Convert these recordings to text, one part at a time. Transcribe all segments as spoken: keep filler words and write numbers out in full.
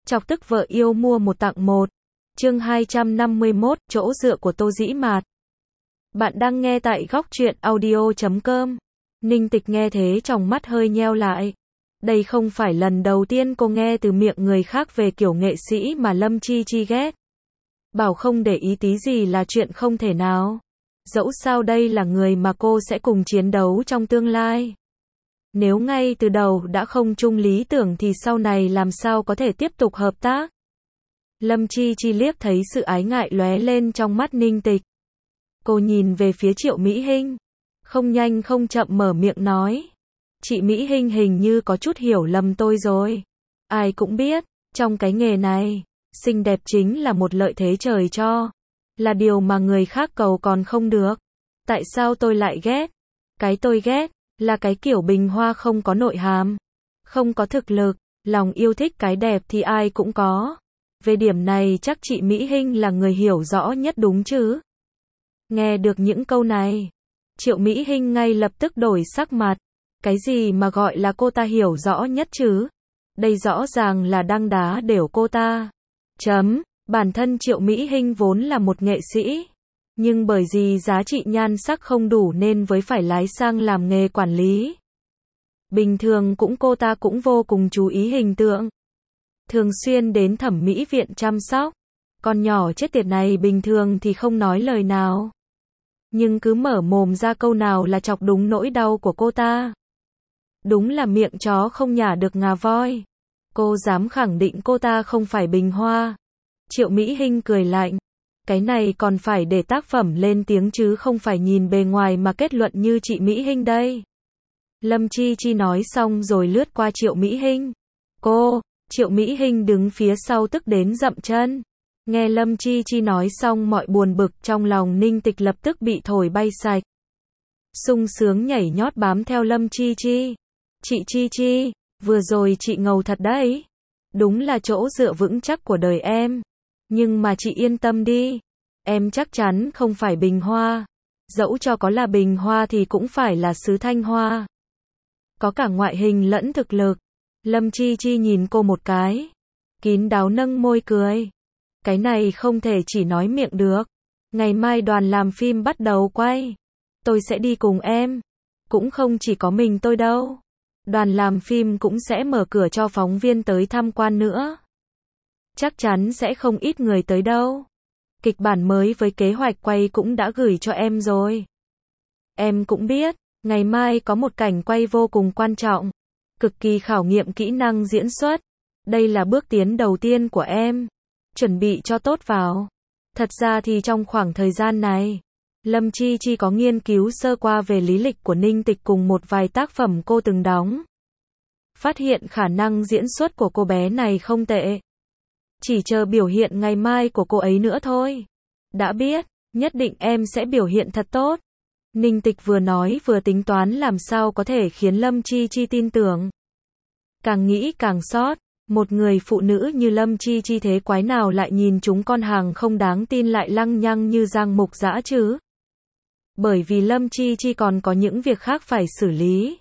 Chọc tức vợ yêu mua một tặng một. Chương hai trăm năm mươi mốt, chỗ dựa của Tô Dĩ Mạt. Bạn đang nghe tại góc truyện audio chấm com. Ninh Tịch nghe thế tròng mắt hơi nheo lại. Đây không phải lần đầu tiên cô nghe từ miệng người khác về kiểu nghệ sĩ mà Lâm Chi Chi ghét. Bảo không để ý tí gì là chuyện không thể nào. Dẫu sao đây là người mà cô sẽ cùng chiến đấu trong tương lai. Nếu ngay từ đầu đã không chung lý tưởng thì sau này làm sao có thể tiếp tục hợp tác. Lâm Chi Chi liếc thấy sự ái ngại lóe lên trong mắt Ninh Tịch. Cô nhìn về phía Triệu Mỹ Hinh. Không nhanh không chậm mở miệng nói. Chị Mỹ Hinh hình như có chút hiểu lầm tôi rồi. Ai cũng biết, trong cái nghề này, xinh đẹp chính là một lợi thế trời cho. Là điều mà người khác cầu còn không được. Tại sao tôi lại ghét? Cái tôi ghét là cái kiểu bình hoa không có nội hàm, không có thực lực, lòng yêu thích cái đẹp thì ai cũng có. Về điểm này chắc chị Mỹ Hinh là người hiểu rõ nhất đúng chứ? Nghe được những câu này, Triệu Mỹ Hinh ngay lập tức đổi sắc mặt. Cái gì mà gọi là cô ta hiểu rõ nhất chứ? Đây rõ ràng là đang đá đều cô ta. Chấm, bản thân Triệu Mỹ Hinh vốn là một nghệ sĩ. Nhưng bởi vì giá trị nhan sắc không đủ nên với phải lái sang làm nghề quản lý. Bình thường cũng cô ta cũng vô cùng chú ý hình tượng. Thường xuyên đến thẩm mỹ viện chăm sóc. Con nhỏ chết tiệt này bình thường thì không nói lời nào. Nhưng cứ mở mồm ra câu nào là chọc đúng nỗi đau của cô ta. Đúng là miệng chó không nhả được ngà voi. Cô dám khẳng định cô ta không phải bình hoa. Triệu Mỹ Hinh cười lạnh. Cái này còn phải để tác phẩm lên tiếng chứ không phải nhìn bề ngoài mà kết luận như chị Mỹ Hinh đây. Lâm Chi Chi nói xong rồi lướt qua Triệu Mỹ Hinh. Cô, Triệu Mỹ Hinh đứng phía sau tức đến dậm chân. Nghe Lâm Chi Chi nói xong mọi buồn bực trong lòng Ninh Tịch lập tức bị thổi bay sạch. Sung sướng nhảy nhót bám theo Lâm Chi Chi. Chị Chi Chi, vừa rồi chị ngầu thật đấy. Đúng là chỗ dựa vững chắc của đời em. Nhưng mà chị yên tâm đi. Em chắc chắn không phải bình hoa. Dẫu cho có là bình hoa thì cũng phải là xứ Thanh Hoa. Có cả ngoại hình lẫn thực lực. Lâm Chi Chi nhìn cô một cái. Kín đáo nâng môi cười. Cái này không thể chỉ nói miệng được. Ngày mai đoàn làm phim bắt đầu quay. Tôi sẽ đi cùng em. Cũng không chỉ có mình tôi đâu. Đoàn làm phim cũng sẽ mở cửa cho phóng viên tới tham quan nữa. Chắc chắn sẽ không ít người tới đâu. Kịch bản mới với kế hoạch quay cũng đã gửi cho em rồi. Em cũng biết, ngày mai có một cảnh quay vô cùng quan trọng. Cực kỳ khảo nghiệm kỹ năng diễn xuất. Đây là bước tiến đầu tiên của em. Chuẩn bị cho tốt vào. Thật ra thì trong khoảng thời gian này, Lâm Chi Chi có nghiên cứu sơ qua về lý lịch của Ninh Tịch cùng một vài tác phẩm cô từng đóng. Phát hiện khả năng diễn xuất của cô bé này không tệ. Chỉ chờ biểu hiện ngày mai của cô ấy nữa thôi. Đã biết, nhất định em sẽ biểu hiện thật tốt. Ninh Tịch vừa nói vừa tính toán làm sao có thể khiến Lâm Chi Chi tin tưởng. Càng nghĩ càng xót. Một người phụ nữ như Lâm Chi Chi thế quái nào lại nhìn chúng con hàng không đáng tin lại lăng nhăng như Giang Mục Dã chứ? Bởi vì Lâm Chi Chi còn có những việc khác phải xử lý.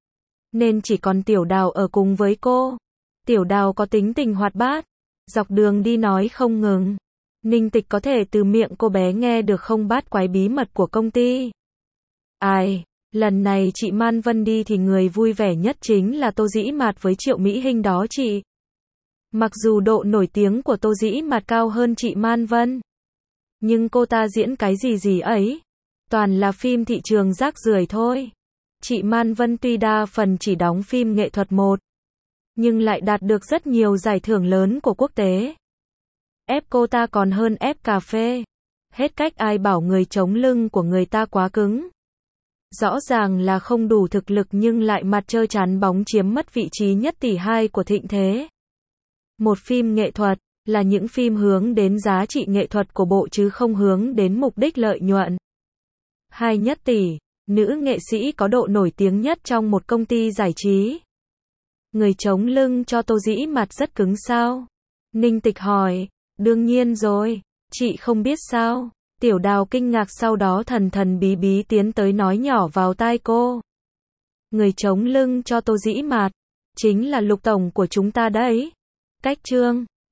Nên chỉ còn Tiểu Đào ở cùng với cô. Tiểu Đào có tính tình hoạt bát. Dọc đường đi nói không ngừng. Ninh Tịch có thể từ miệng cô bé nghe được không bát quái bí mật của công ty. Ai, lần này chị Man Vân đi thì người vui vẻ nhất chính là Tô Dĩ Mạt với Triệu Mỹ Hinh đó chị. Mặc dù độ nổi tiếng của Tô Dĩ Mạt cao hơn chị Man Vân. Nhưng cô ta diễn cái gì gì ấy. Toàn là phim thị trường rác rưởi thôi. Chị Man Vân tuy đa phần chỉ đóng phim nghệ thuật một. Nhưng lại đạt được rất nhiều giải thưởng lớn của quốc tế. Ép cô ta còn hơn ép cà phê. Hết cách ai bảo người chống lưng của người ta quá cứng. Rõ ràng là không đủ thực lực nhưng lại mặt trơ chắn bóng chiếm mất vị trí nhất tỷ hai của thịnh thế. Một phim nghệ thuật là những phim hướng đến giá trị nghệ thuật của bộ chứ không hướng đến mục đích lợi nhuận. Hai nhất tỷ, nữ nghệ sĩ có độ nổi tiếng nhất trong một công ty giải trí. Người chống lưng cho Tô Dĩ Mạt rất cứng sao? Ninh Tịch hỏi. Đương nhiên rồi, chị không biết sao? Tiểu Đào kinh ngạc sau đó thần thần bí bí tiến tới nói nhỏ vào tai cô. Người chống lưng cho Tô Dĩ Mạt chính là Lục tổng của chúng ta đấy. Cách chương